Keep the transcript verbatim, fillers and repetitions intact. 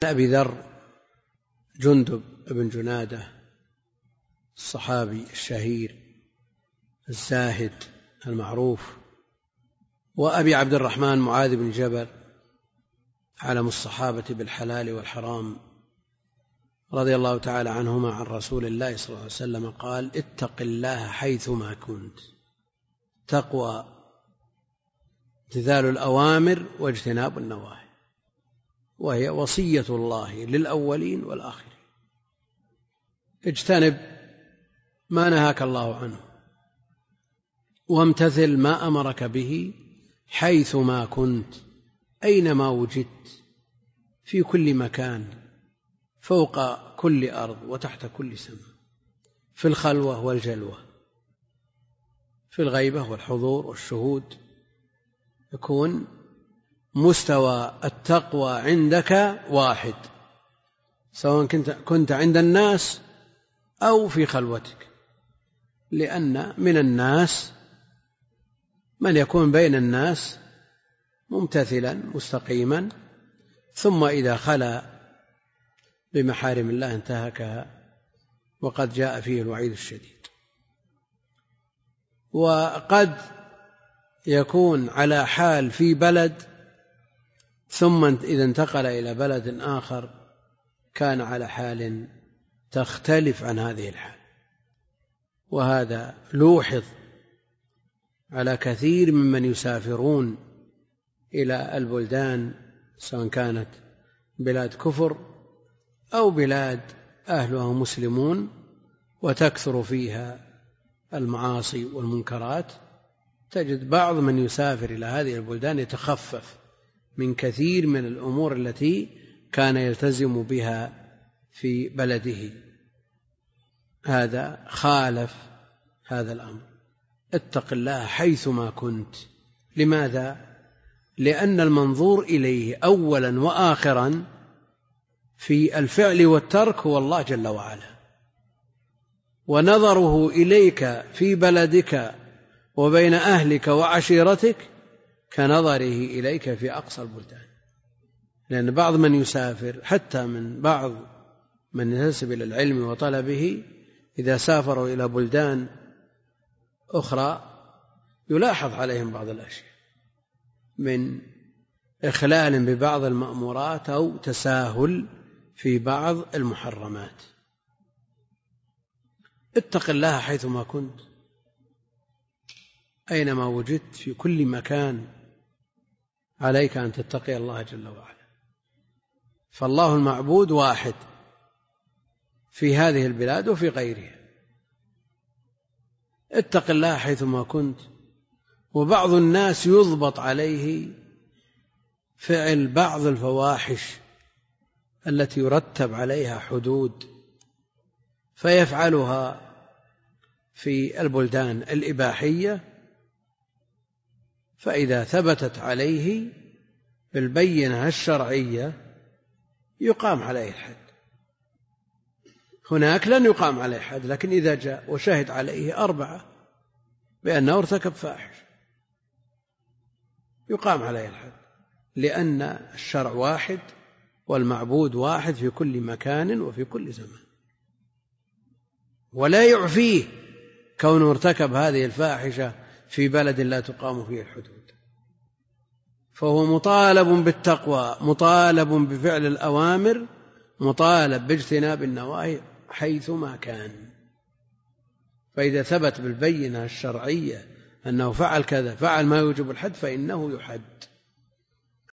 أبي ذر جندب بن جنادة الصحابي الشهير الزاهد المعروف، وأبي عبد الرحمن معاذ بن جبل علم الصحابة بالحلال والحرام رضي الله تعالى عنهما عن رسول الله صلى الله عليه وسلم قال: اتق الله حيثما كنت. تقوى امتثال الأوامر واجتناب النواهي، وهي وصية الله للأولين والآخرين. اجتنب ما نهاك الله عنه وامتثل ما أمرك به حيثما كنت، أينما وجدت، في كل مكان، فوق كل أرض وتحت كل سماء، في الخلوة والجلوة، في الغيبة والحضور والشهود. يكون مستوى التقوى عندك واحد، سواء كنت, كنت عند الناس أو في خلوتك، لأن من الناس من يكون بين الناس ممتثلا مستقيما، ثم إذا خلا بمحارم الله انتهكها، وقد جاء فيه الوعيد الشديد. وقد يكون على حال في بلد، ثم إذا انتقل إلى بلد آخر كان على حال تختلف عن هذه الحال. وهذا لوحظ على كثير ممن يسافرون إلى البلدان، سواء كانت بلاد كفر أو بلاد أهلها مسلمون وتكثر فيها المعاصي والمنكرات. تجد بعض من يسافر إلى هذه البلدان يتخفف من كثير من الأمور التي كان يلتزم بها في بلده. هذا خالف هذا الأمر. اتق الله حيثما كنت. لماذا؟ لأن المنظور إليه أولا وآخرا في الفعل والترك هو الله جل وعلا، ونظره إليك في بلدك وبين أهلك وعشيرتك كنظره إليك في أقصى البلدان. لأن بعض من يسافر، حتى من بعض من ينتسب إلى العلم وطلبه، إذا سافروا إلى بلدان أخرى يلاحظ عليهم بعض الأشياء من إخلال ببعض المأمورات أو تساهل في بعض المحرمات. اتق الله حيثما كنت، أينما وجدت، في كل مكان عليك أن تتقي الله جل وعلا. فالله المعبود واحد في هذه البلاد وفي غيرها. اتق الله حيثما كنت. وبعض الناس يضبط عليه فعل بعض الفواحش التي يرتب عليها حدود، فيفعلها في البلدان الإباحية، فإذا ثبتت عليه بالبينة الشرعية يقام عليه الحد. هناك لن يقام عليه حد، لكن إذا جاء وشهد عليه أربعة بأنه ارتكب فاحش يقام عليه الحد، لأن الشرع واحد والمعبود واحد في كل مكان وفي كل زمان. ولا يعفيه كونه ارتكب هذه الفاحشة في بلد لا تقام فيه الحدود. فهو مطالب بالتقوى، مطالب بفعل الأوامر، مطالب باجتناب النواهي حيثما كان. فإذا ثبت بالبينة الشرعية أنه فعل كذا، فعل ما يوجب الحد، فإنه يحد.